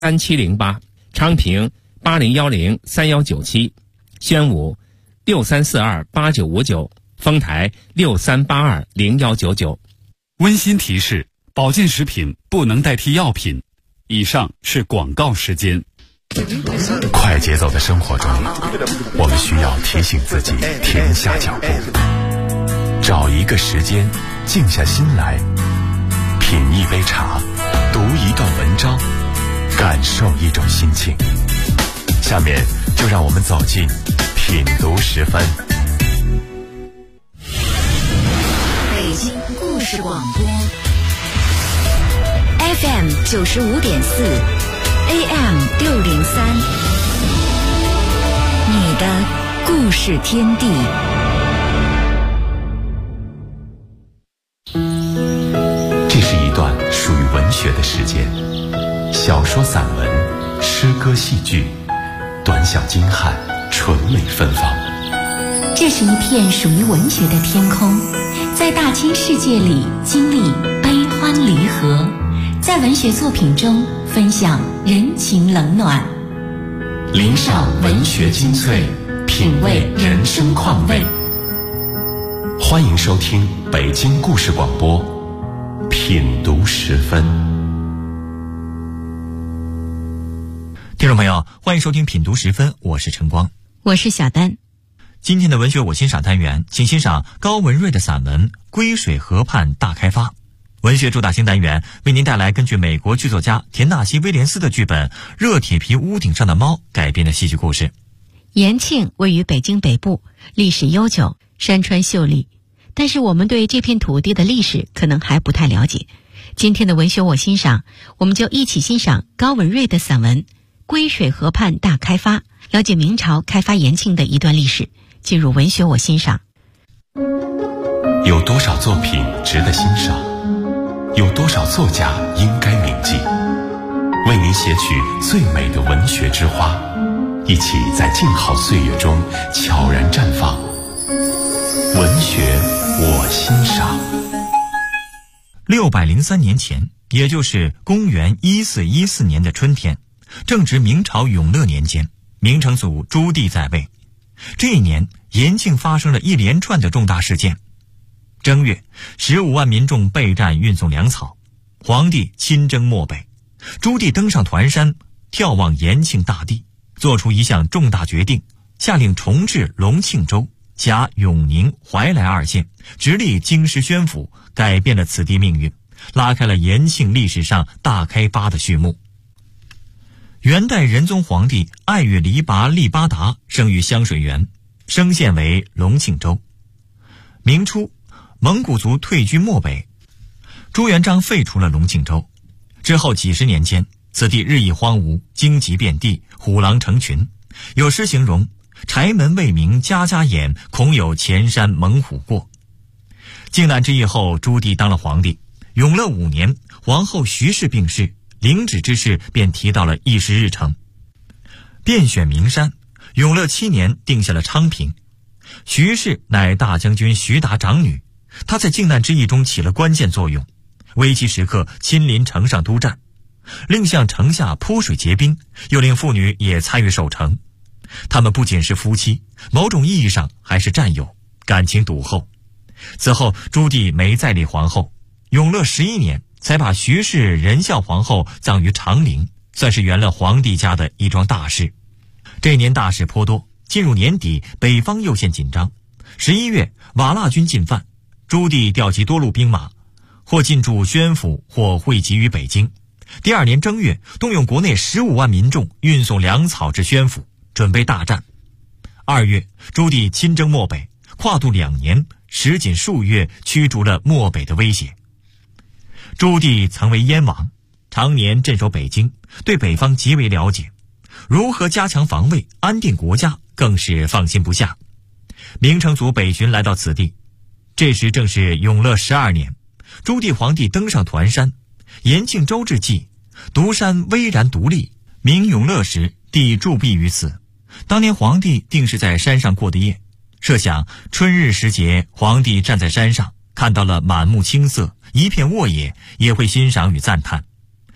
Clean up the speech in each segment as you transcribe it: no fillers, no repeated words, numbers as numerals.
3708，昌平80103197，宣武63428959，丰台63820199。 温馨提示：保健食品不能代替药品。以上是广告时间。 快节奏的生活中，我们需要提醒自己停下脚步，找一个时间静下心来，品一杯茶，读一段文章，感受一种心情。下面就让我们走进品读10分。 北京故事广播 FM 95.4，AM 603，你的故事天地。 这是一段属于文学的时间，小说、散文、诗歌、戏剧，短小精悍，纯美芬芳。 这是一片属于文学的天空，在大千世界里经历悲欢离合，在文学作品中分享人情冷暖， 聆赏文学精粹，品味人生况味。欢迎收听北京故事广播品读10分。 听众朋友，欢迎收听品读10分，我是晨光， 我是小丹。 今天的文学我欣赏单元，请欣赏高文瑞的散文《归水河畔大开发》。文学主打星单元为您带来根据美国剧作家田纳西·威廉斯的剧本《热铁皮屋顶上的猫》改编的戏剧故事。 延庆位于北京北部，历史悠久，山川秀丽，但是我们对这片土地的历史可能还不太了解。今天的文学我欣赏，我们就一起欣赏高文瑞的散文《归水河畔大开发》，了解明朝开发延庆的一段历史。进入文学我欣赏。 有多少作品值得欣赏？有多少作家应该铭记？为您写取最美的文学之花，一起在静好岁月中悄然绽放。文学我欣赏。 603年前，也就是公元1414年的春天，正值明朝永乐年间，明成祖朱棣在位。这一年，延庆发生了一连串的重大事件。正月，15万民众备战运送粮草，皇帝亲征漠北，朱棣登上团山，眺望延庆大地，做出一项重大决定，下令重置隆庆州，辖永宁、怀来2县，直隶京师宣府，改变了此地命运，拉开了延庆历史上大开发的序幕。元代仁宗皇帝爱月黎拔利巴达生于香水园，升县为隆庆州。明初，蒙古族退居漠北，朱元璋废除了隆庆州。之后几十年间，此地日益荒芜，荆棘遍地，虎狼成群。有诗形容：柴门未明家家眼，恐有前山猛虎过。靖难之役后，朱棣当了皇帝。永乐5年，皇后徐氏病逝，领旨之事便提到了议事日程，遍选名山。永乐7年定下了昌平。徐氏乃大将军徐达长女，她在靖难之役中起了关键作用，危急时刻亲临城上督战，另向城下铺水结冰，又令妇女也参与守城。他们不仅是夫妻，某种意义上还是战友，感情笃厚。此后朱棣没再立皇后，永乐11年才把徐氏仁孝皇后葬于长陵，算是圆了皇帝家的一桩大事。这年大事颇多，进入年底，北方又现紧张。11月，瓦剌军进犯，朱棣调集多路兵马，或进驻宣府，或汇集于北京。第2年正月，动用国内15万民众运送粮草至宣府，准备大战。2月，朱棣亲征漠北，跨度2年，时仅数月，驱逐了漠北的威胁。朱棣曾为燕王，常年镇守北京，对北方极为了解，如何加强防卫，安定国家，更是放心不下。明成祖北巡来到此地，这时正是永乐12年，朱棣皇帝登上团山，延庆州之际，独山巍然独立。明永乐时，帝驻跸于此。当年皇帝定是在山上过的夜，设想春日时节，皇帝站在山上，看到了满目青色，一片沃野，也会欣赏与赞叹。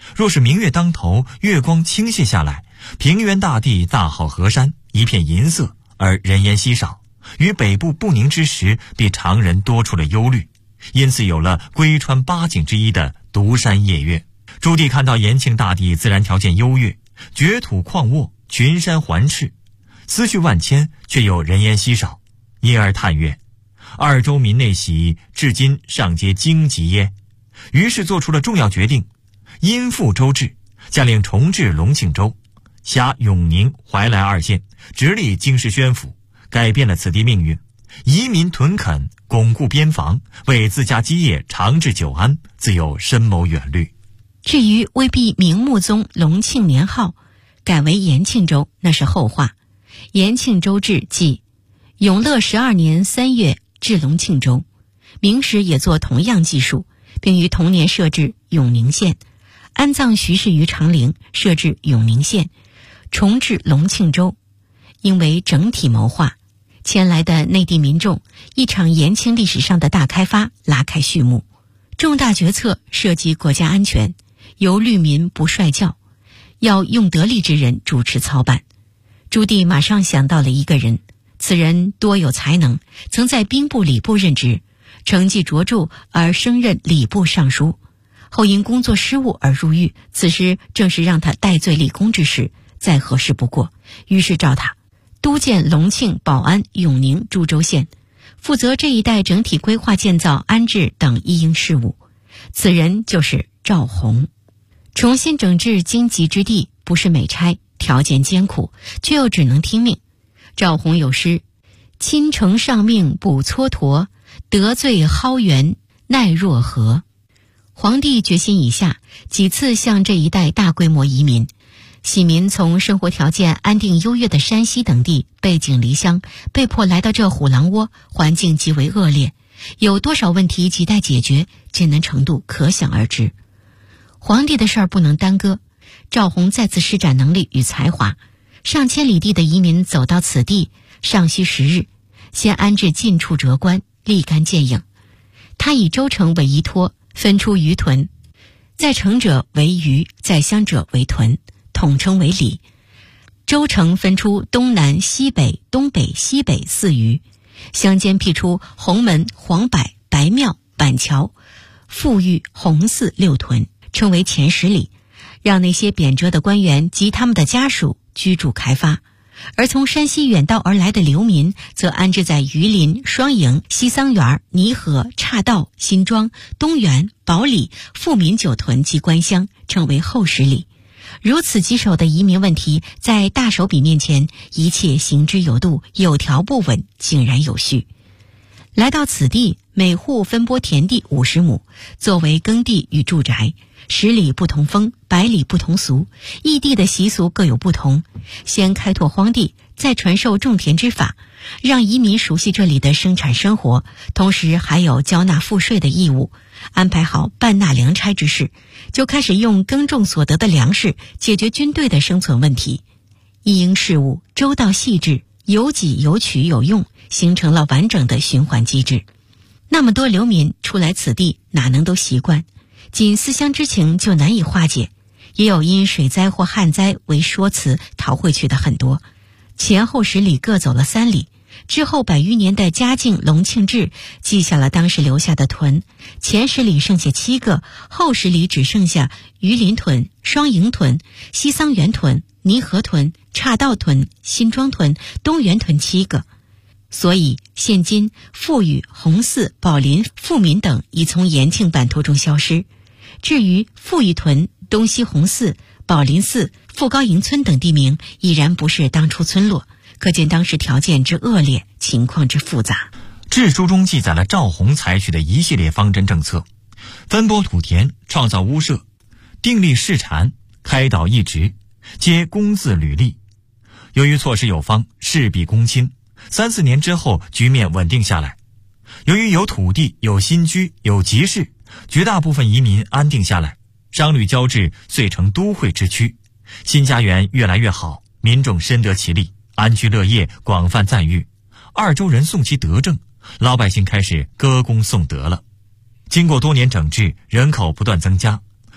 若是明月当头，月光倾泻下来，平原大地大好河山，一片银色，而人烟稀少，与北部不宁之时比常人多出了忧虑，因此有了归川八景之一的独山夜月。朱棣看到延庆大地自然条件优越，绝土旷沃，群山环视，思绪万千，却又人烟稀少，因而叹曰：二州民内喜，至今尚皆荆棘耶。于是做出了重要决定，因复州治，下令重置隆庆州，辖永宁、怀来二县，直隶京师宣府，改变了此地命运。移民屯垦，巩固边防，为自家基业长治久安，自有深谋远虑。 至于未必明穆宗隆庆年号改为延庆州，那是后话。延庆州治即永乐12年3月置隆庆州，明时也做同样记述，并于同年设置永宁县，安葬徐氏于长陵，设置永宁县，重置隆庆州。因为整体谋划，前来的内地民众一场延庆历史上的大开发拉开序幕。重大决策涉及国家安全，由虑民不率教，要用得力之人主持操办。朱棣马上想到了一个人，此人多有才能，曾在兵部礼部任职，成绩卓著而升任礼部尚书，后因工作失误而入狱，此时正是让他戴罪立功之时，再合适不过。于是召他督建隆庆、保安、永宁诸州县，负责这一带整体规划、建造、安置等一应事务。此人就是赵弘。重新整治荆棘之地不是美差，条件艰苦，却又只能听命。赵弘有诗：亲承上命不蹉跎，得罪蒿原奈若何。皇帝决心已下，几次向这一带大规模移民。喜民从生活条件安定优越的山西等地背井离乡，被迫来到这虎狼窝，环境极为恶劣，有多少问题亟待解决，艰难程度可想而知。皇帝的事儿不能耽搁，赵弘再次施展能力与才华，上千里地的移民走到此地，尚需10日，先安置近处谪官，立竿见影。他以州城为依托，分出余屯，在城者为余，在乡者为屯，统称为里。州城分出东南、西北、东北、西北4余，乡间辟出红门、黄柏、白庙、板桥、富裕、红寺6屯，称为前10里，让那些贬谪的官员及他们的家属居住开发。而从山西远道而来的流民则安置在榆林、双营、西桑园、泥河、岔道、新庄、东园、保里、富民9屯及官乡，称为后10里。如此棘手的移民问题，在大手笔面前，一切行之有度，有条不紊，井然有序。来到此地，每户分拨田地50亩，作为耕地与住宅。10里不同风，100里不同俗，异地的习俗各有不同。先开拓荒地，再传授种田之法，让移民熟悉这里的生产生活，同时还有交纳赋税的义务。安排好办纳粮差之事，就开始用耕种所得的粮食解决军队的生存问题。一应事务周到细致，有给有取有用，形成了完整的循环机制。那么多流民出来此地，哪能都习惯，仅思乡之情就难以化解，也有因水灾或旱灾为说辞逃回去的很多。前后10里各走了3里，之后100余年的嘉靖、隆庆制记下了当时留下的屯，前10里剩下7个，后10里只剩下榆林屯、双营屯、西桑园屯、泥河屯、岔道屯、新庄屯、东园屯7个。所以现今富裕、红寺、宝林、富民等已从延庆版图中消失。至于富裕屯、东西红寺、宝林寺、富高营村等地名，已然不是当初村落，可见当时条件之恶劣，情况之复杂。 志书中记载了赵弘采取的一系列方针政策：分拨土田，创造屋舍，订立市产，开导驿职，皆公自履历。由于措施有方，事必躬亲，3-4年之后局面稳定下来。由于有土地、有新居、有集市，绝大部分移民安定下来，商旅交织，遂成都会之区。新家园越来越好，民众深得其利，安居乐业，广泛赞誉。2州人颂其德政，老百姓开始歌功颂德了。经过多年整治，人口不断增加，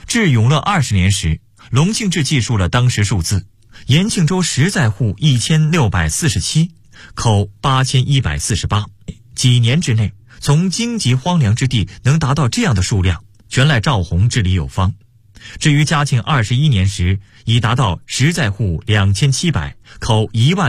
至永乐20年时，隆庆志记述了当时数字：延庆州实在户1647，口8148。几年之内，从荆棘荒凉之地能达到这样的数量，全赖赵弘治理有方。至于嘉庆21年时，已达到实在户2700，口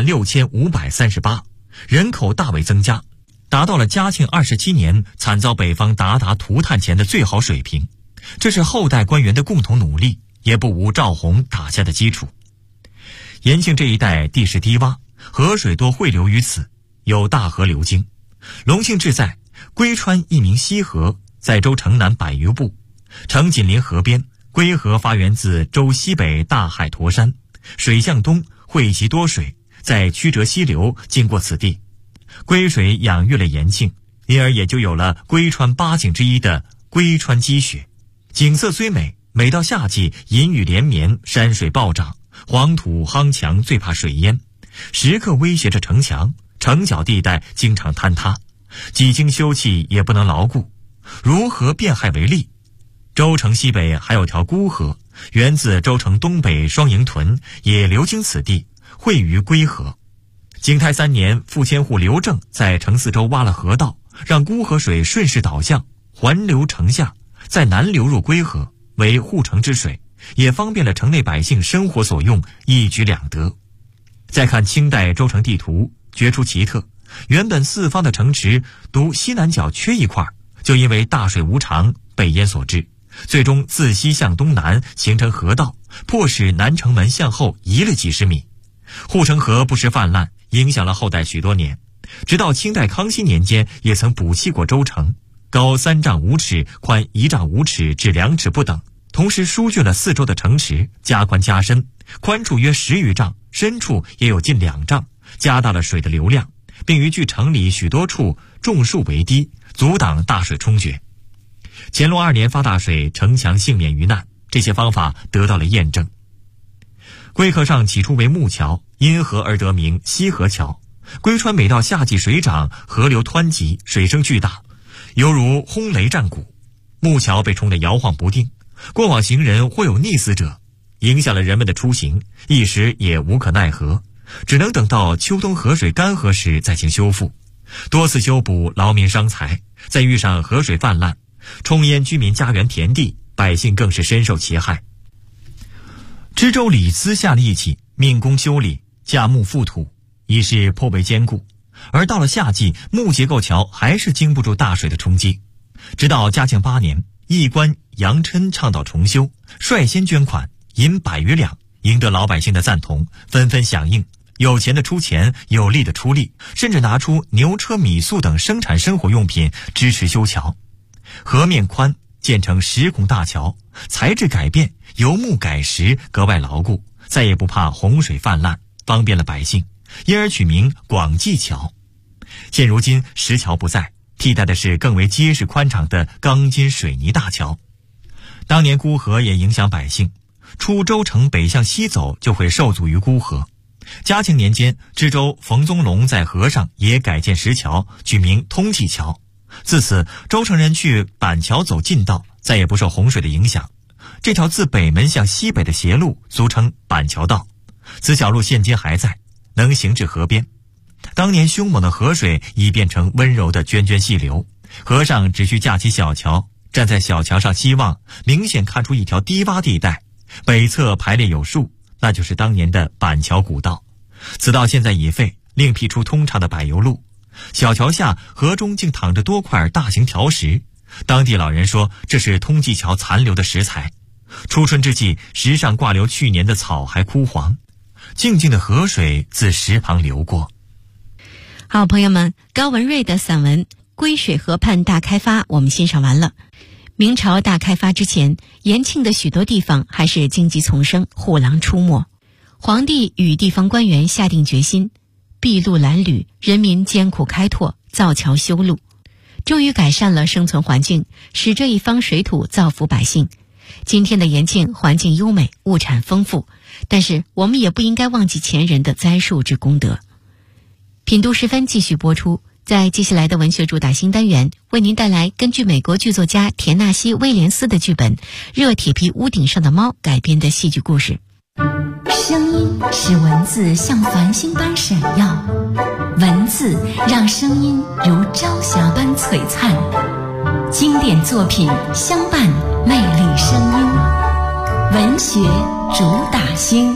16538，人口大为增加，达到了嘉庆27年惨遭北方鞑靼涂炭前的最好水平。这是后代官员的共同努力，也不无赵弘打下的基础。延庆这一带地势低洼，河水多汇流于此，有大河流经。隆庆志在归川一名西河，在州城南100余步，城紧邻河边。归河发源自州西北大海坨山，水向东汇集多水，在曲折溪流经过此地。归水养育了延庆，因而也就有了归川8景之一的归川积雪。景色虽美，每到夏季阴雨连绵，山水暴涨，黄土夯墙最怕水淹，时刻威胁着城墙，城角地带经常坍塌，几经修葺也不能牢固。如何变害为利？州城西北还有条孤河，源自州城东北双营屯，也流经此地，汇于归河。景泰3年，傅千户刘正在城四周挖了河道，让孤河水顺势导向，环流城下，再南流入归河，为护城之水，也方便了城内百姓生活所用，一举两得。再看清代州城地图，绝出奇特，原本四方的城池独西南角缺一块，就因为大水无常被淹所致，最终自西向东南形成河道，迫使南城门向后移了几十米。护城河不时泛滥，影响了后代许多年，直到清代康熙年间也曾补砌过州城，高3丈5尺，宽1丈5尺至2尺不等，同时疏浚了四周的城池，加宽加深，宽处约10余丈，深处也有近2丈，加大了水的流量，并于距城里许多处种树为堤，阻挡大水冲决。乾隆2年发大水，城墙幸免于难，这些方法得到了验证。归河上起初为木桥，因河而得名西河桥。归川每到夏季水涨，河流湍急，水声巨大，犹如轰雷战鼓，木桥被冲得摇晃不定，过往行人或有溺死者，影响了人们的出行，一时也无可奈何，只能等到秋冬河水干涸时再行修复。多次修补劳民伤财，再遇上河水泛滥，冲淹居民家园田地，百姓更是深受其害。知州李咨下了一起，命工修理，架木覆土，已是颇为坚固。而到了夏季，木结构桥还是经不住大水的冲击。直到嘉庆8年，驿官杨琛倡导重修，率先捐款，银100余两，赢得老百姓的赞同，纷纷响应。有钱的出钱，有力的出力，甚至拿出牛车米粟等生产生活用品支持修桥。河面宽，建成10孔大桥，材质改变，由木改石，格外牢固，再也不怕洪水泛滥，方便了百姓，因而取名广济桥。现如今石桥不在，替代的是更为结实宽敞的钢筋水泥大桥。当年孤河也影响百姓，出州城北向西走就会受阻于孤河。嘉庆年间，知州冯宗龙在河上也改建石桥，取名通济桥。自此，州城人去板桥走近道，再也不受洪水的影响。这条自北门向西北的斜路俗称板桥道，此小路现今还在，能行至河边。当年凶猛的河水已变成温柔的涓涓细流，河上只需架起小桥，站在小桥上西望，明显看出一条低洼地带，北侧排列有数，那就是当年的板桥古道。此道现在已废，另辟出通畅的柏油路。小桥下河中竟躺着多块大型条石，当地老人说这是通济桥残留的石材。初春之际，石上挂留去年的草还枯黄，静静的河水自石旁流过。 好，朋友们，高文瑞的散文《归水河畔大开发》我们欣赏完了。明朝大开发之前，延庆的许多地方还是荆棘丛生，虎狼出没。皇帝与地方官员下定决心，筚路蓝缕，人民艰苦开拓，造桥修路，终于改善了生存环境，使这一方水土造福百姓。今天的延庆环境优美，物产丰富，但是我们也不应该忘记前人的栽树之功德。品读时分继续播出， 在接下来的文学主打新单元，为您带来根据美国剧作家田纳西·威廉斯的剧本《热铁皮屋顶上的猫》改编的戏剧故事。 声音使文字像繁星般闪耀，文字让声音如朝霞般璀璨。经典作品相伴魅力声音，文学主打星。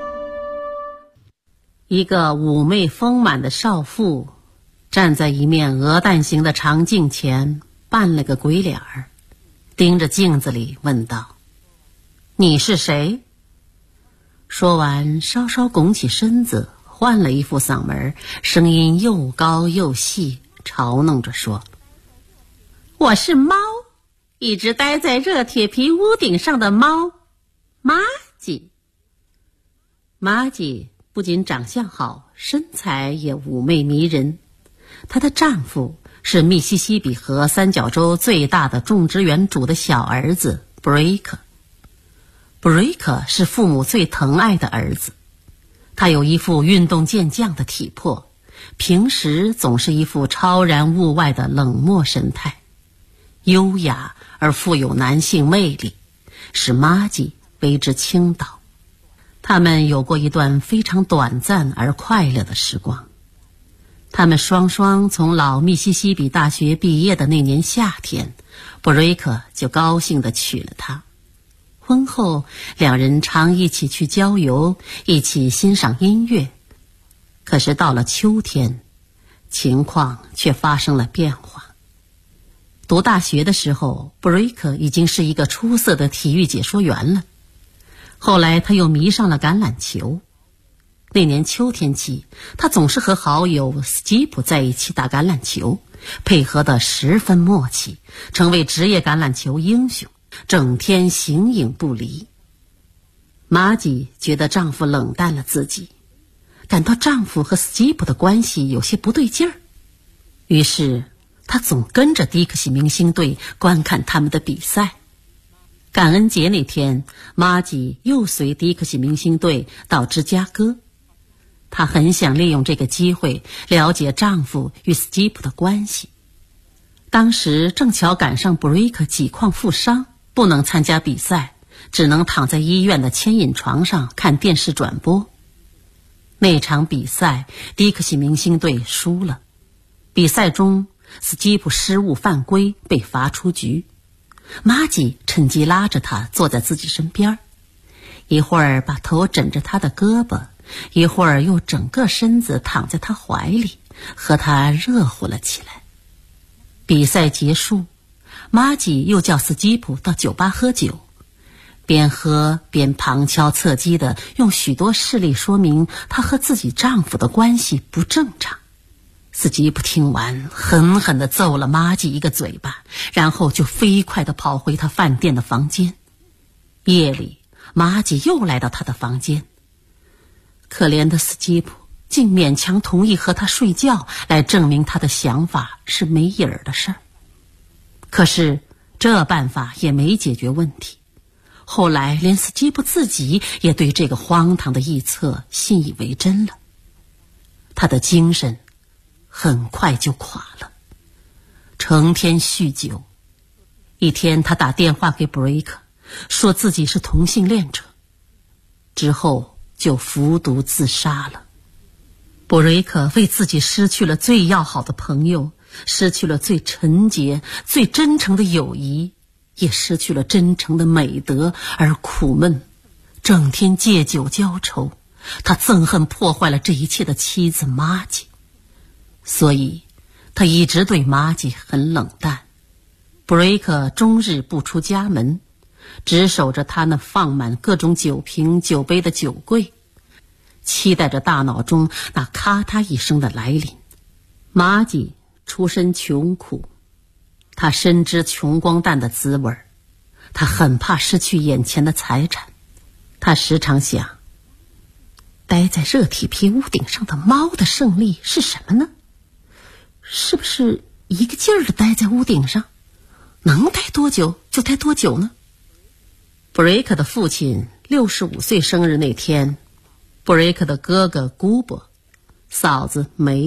一个妩媚丰满的少妇站在一面鹅蛋形的长镜前，扮了个鬼脸儿，盯着镜子里问道：你是谁？说完稍稍拱起身子，换了一副嗓门，声音又高又细，嘲弄着说：我是猫，一直待在热铁皮屋顶上的猫，玛吉。玛吉不仅长相好，身材也妩媚迷人。她的丈夫是密西西比河三角洲最大的种植园主的小儿子布瑞克。布瑞克是父母最疼爱的儿子，他有一副运动健将的体魄，平时总是一副超然物外的冷漠神态，优雅而富有男性魅力，使玛吉为之倾倒。他们有过一段非常短暂而快乐的时光。他们双双从老密西西比大学毕业的那年夏天，布瑞克就高兴地娶了她。婚后，两人常一起去郊游，一起欣赏音乐。可是到了秋天，情况却发生了变化。读大学的时候，布瑞克已经是一个出色的体育解说员了。后来他又迷上了橄榄球。那年秋天起，他总是和好友斯基普在一起打橄榄球，配合得十分默契，成为职业橄榄球英雄，整天形影不离。玛吉觉得丈夫冷淡了自己，感到丈夫和斯基普的关系有些不对劲儿，于是她总跟着迪克西明星队观看他们的比赛。感恩节那天，玛吉又随迪克西明星队到芝加哥。她很想利用这个机会了解丈夫与斯基普的关系。当时正巧赶上布瑞克几况负伤，不能参加比赛，只能躺在医院的牵引床上看电视转播。那场比赛，迪克西明星队输了。比赛中，斯基普失误犯规被罚出局。玛吉趁机拉着他坐在自己身边，一会儿把头枕着他的胳膊，一会儿又整个身子躺在他怀里，和他热乎了起来。比赛结束，玛吉又叫斯基普到酒吧喝酒，边喝边旁敲侧击地用许多事例说明她和自己丈夫的关系不正常。斯基普听完，狠狠地揍了玛吉一个嘴巴，然后就飞快地跑回他饭店的房间。夜里，玛吉又来到他的房间，可怜的斯基普竟勉强同意和他睡觉，来证明他的想法是没影儿的事儿。可是这办法也没解决问题。后来连斯基普自己也对这个荒唐的臆测信以为真了。他的精神很快就垮了，成天酗酒。一天他打电话给布瑞克，说自己是同性恋者，之后就服毒自杀了。布瑞克为自己失去了最要好的朋友，失去了最纯洁最真诚的友谊，也失去了真诚的美德而苦闷，整天借酒浇愁。他憎恨破坏了这一切的妻子玛吉，所以他一直对玛吉很冷淡。布瑞克终日不出家门，只守着他那放满各种酒瓶酒杯的酒柜，期待着大脑中那咔嗒一声的来临。玛吉出身穷苦，他深知穷光蛋的滋味，他很怕失去眼前的财产。他时常想，待在热铁皮屋顶上的猫的胜利是什么呢？是不是一个劲儿地待在屋顶上，能待多久就待多久呢？布瑞克的父亲65岁生日那天，布瑞克的哥哥古伯、嫂子梅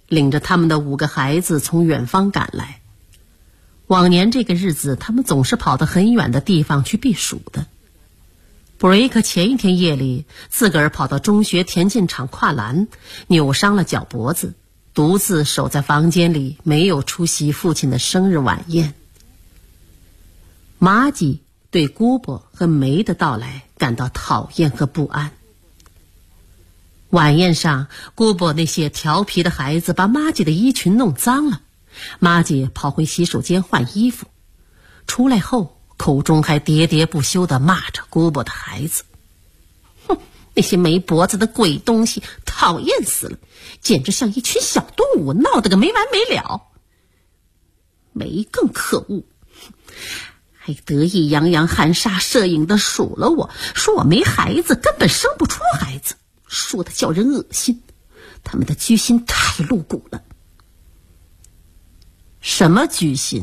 领着他们的5个孩子从远方赶来。往年这个日子，他们总是跑到很远的地方去避暑的。布瑞克前一天夜里自个儿跑到中学田径场跨栏，扭伤了脚脖子，独自守在房间里，没有出席父亲的生日晚宴。玛吉对姑伯和梅的到来感到讨厌和不安。晚宴上，姑伯那些调皮的孩子把玛吉的衣裙弄脏了，玛吉跑回洗手间换衣服，出来后口中还喋喋不休地骂着姑伯的孩子。哼，那些没脖子的鬼东西，讨厌死了，简直像一群小动物，闹得个没完没了。梅更可恶，还得意洋洋含沙射影地数了我，说我没孩子，根本生不出孩子，说的叫人恶心。他们的居心太露骨了。什么居心？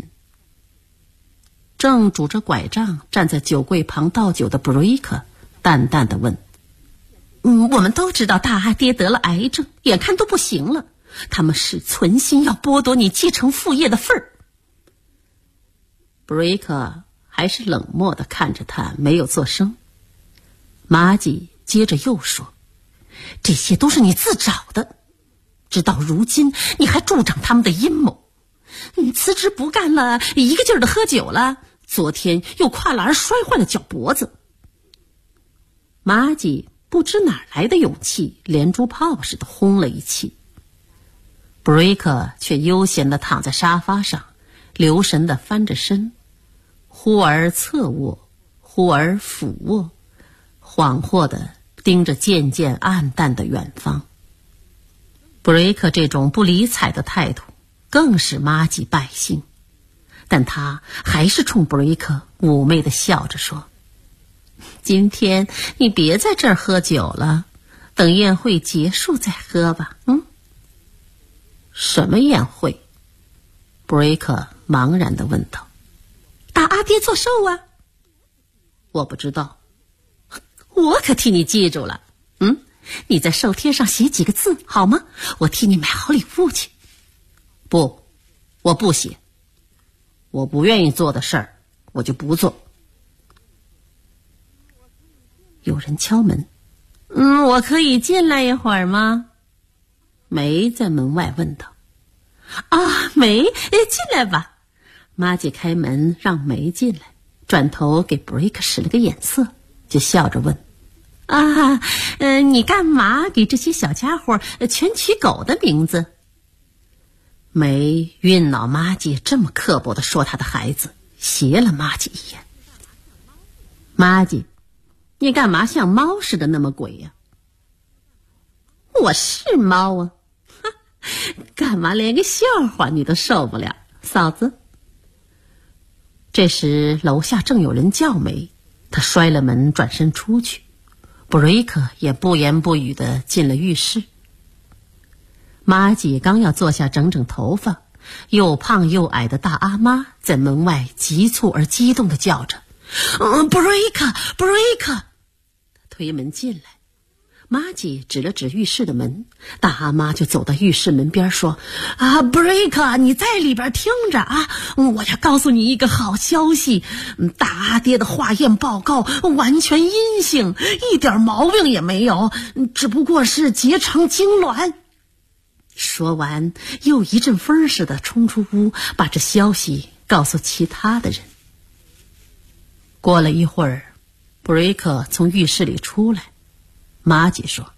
正拄着拐杖站在酒柜旁倒酒的布瑞克淡淡地问。我们都知道大阿爹得了癌症，眼看都不行了，他们是存心要剥夺你继承父业的份儿。布瑞克还是冷漠地看着他，没有作声。玛吉接着又说，这些都是你自找的，直到如今你还助长他们的阴谋。你辞职不干了，一个劲儿的喝酒了，昨天又跨栏摔坏了脚脖子。玛吉不知哪来的勇气，连珠炮似的轰了一气。布瑞克却悠闲地躺在沙发上，留神地翻着身，忽而侧卧，忽而俯卧，恍惚地盯着渐渐暗淡的远方。布瑞克这种不理睬的态度更使玛吉败兴，但他还是冲布瑞克妩媚地笑着说，今天你别在这儿喝酒了，等宴会结束再喝吧。什么宴会？布瑞克茫然地问道。大阿爹做寿啊。我不知道。我可替你记住了。你在寿贴上写几个字好吗？我替你买好礼物去。不，我不写。我不愿意做的事儿，我就不做。有人敲门。我可以进来一会儿吗？梅在门外问道。梅，进来吧。玛吉开门让梅进来，转头给布瑞克使了个眼色，就笑着问，你干嘛给这些小家伙全取狗的名字？梅晕恼玛吉这么刻薄地说他的孩子，斜了玛吉一眼。玛吉，你干嘛像猫似的那么鬼呀？我是猫啊，干嘛连个笑话你都受不了，嫂子？这时楼下正有人叫梅，他摔了门转身出去，布瑞克也不言不语地进了浴室。玛吉刚要坐下整整头发，又胖又矮的大阿妈在门外急促而激动地叫着，布瑞克，布瑞克！他推门进来，玛吉指了指浴室的门，大阿妈就走到浴室门边说，布瑞克，你在里边听着啊，我要告诉你一个好消息，大阿爹的化验报告完全阴性，一点毛病也没有，只不过是结肠痉挛。说完又一阵风似的冲出屋，把这消息告诉其他的人。过了一会儿，布瑞克从浴室里出来，玛吉说，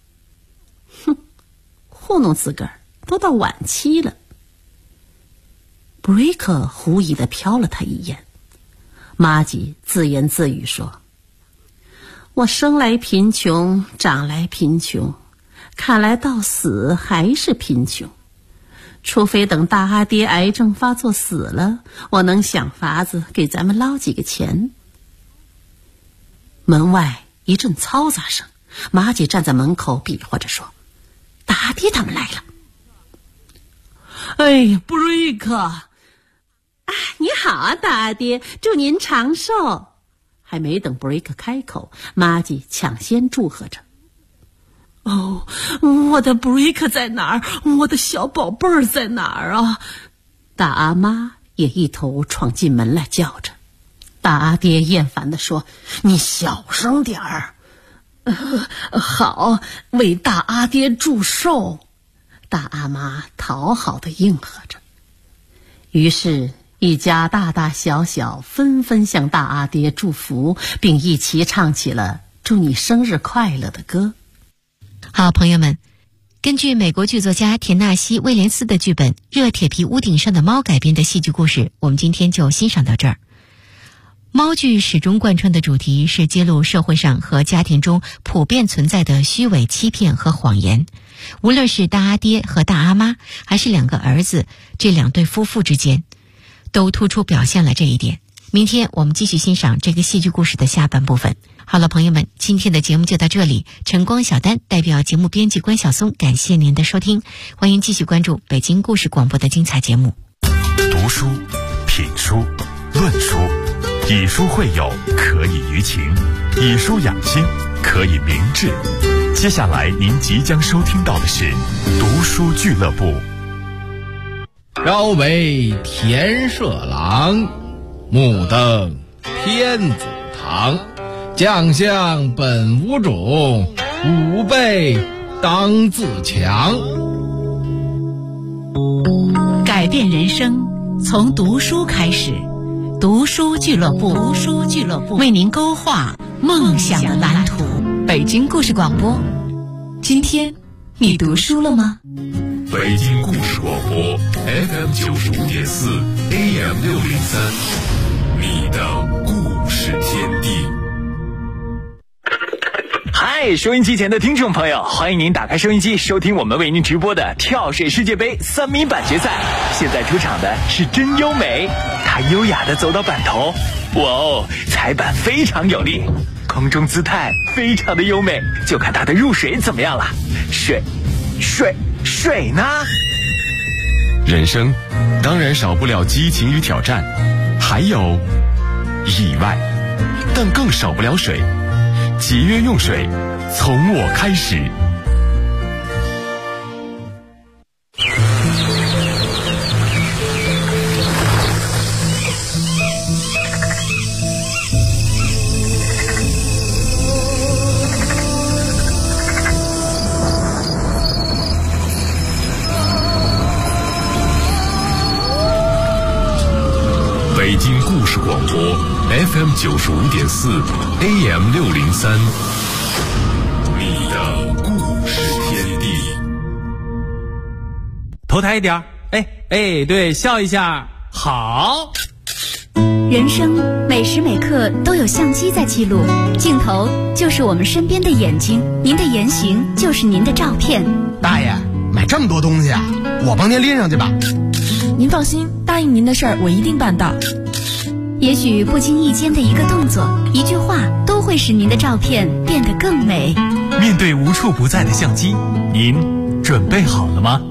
糊弄自个儿，都到晚期了。布瑞克狐疑地瞟了他一眼，玛吉自言自语说，我生来贫穷，长来贫穷，看来到死还是贫穷，除非等大阿爹癌症发作死了，我能想法子给咱们捞几个钱。门外一阵嘈杂声，玛吉站在门口比划着说，大阿爹他们来了。哎呀，布瑞克！你好啊，大阿爹，祝您长寿。还没等布瑞克开口，玛吉抢先祝贺着， 哦，我的 Brick 在哪儿？我的小宝贝儿在哪儿啊？大阿妈也一头闯进门来叫着。大阿爹厌烦地说：“你小声点儿。”好，为大阿爹祝寿。大阿妈讨好地应和着。于是一家大大小小纷纷向大阿爹祝福，并一起唱起了祝你生日快乐的歌。 好，朋友们，根据美国剧作家田纳西·威廉斯的剧本《热铁皮屋顶上的猫》改编的戏剧故事，我们今天就欣赏到这儿。猫剧始终贯穿的主题是揭露社会上和家庭中普遍存在的虚伪、欺骗和谎言。无论是大阿爹和大阿妈，还是两个儿子，这两对夫妇之间，都突出表现了这一点。明天我们继续欣赏这个戏剧故事的下半部分。好了，朋友们，今天的节目就到这里。晨光小丹代表节目编辑关晓松，感谢您的收听，欢迎继续关注北京故事广播的精彩节目。 读书、品书、论书，以书会友，可以娱情；以书养心，可以明志。接下来您即将收听到的是读书俱乐部。 朝为田舍郎，暮登天子堂。将相本无种，吾辈当自强。 改变人生从读书开始，读书俱乐部，为您勾画梦想的蓝图。北京故事广播，今天你读书了吗？ 北京故事广播 FM 95.4 AM 603，你的故事天地。 嗨，收音机前的听众朋友，欢迎您打开收音机，收听我们为您直播的跳水世界杯3米板决赛。现在出场的是真优美，她优雅地走到板头，哇哦，踩板非常有力，空中姿态非常的优美，就看她的入水怎么样了。水呢？ 人生当然少不了激情与挑战，还有意外，但更少不了水。节约用水，从我开始。北京故事广播 FM 95.4 AM 603，你的故事天地。 头抬一点，对，笑一下，好。 人生每时每刻都有相机在记录，镜头就是我们身边的眼睛，您的言行就是您的照片。 大爷，买这么多东西啊，我帮您拎上去吧。 您放心，答应您的事儿我一定办到。 也许不经意间的一个动作、一句话，都会使您的照片变得更美。 面对无处不在的相机，您准备好了吗？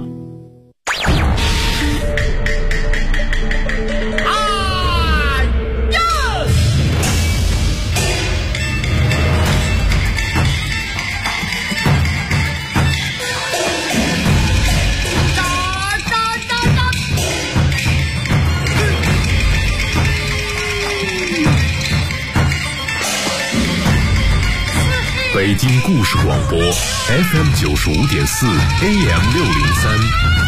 北京故事广播 FM 95.4 AM 603，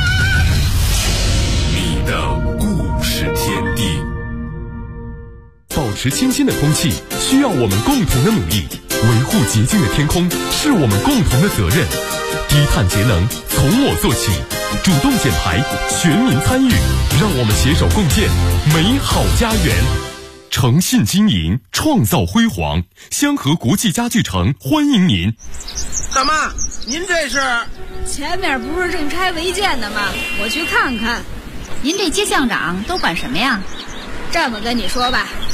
你的故事天地。保持清新的空气需要我们共同的努力，维护洁净的天空是我们共同的责任。低碳节能从我做起，主动减排，全民参与，让我们携手共建美好家园。诚信经营，创造辉煌。香河国际家具城欢迎您。 大妈，您这是？ 前面不是正拆违建的吗？我去看看。 您这街巷长都管什么呀？ 这么跟你说吧，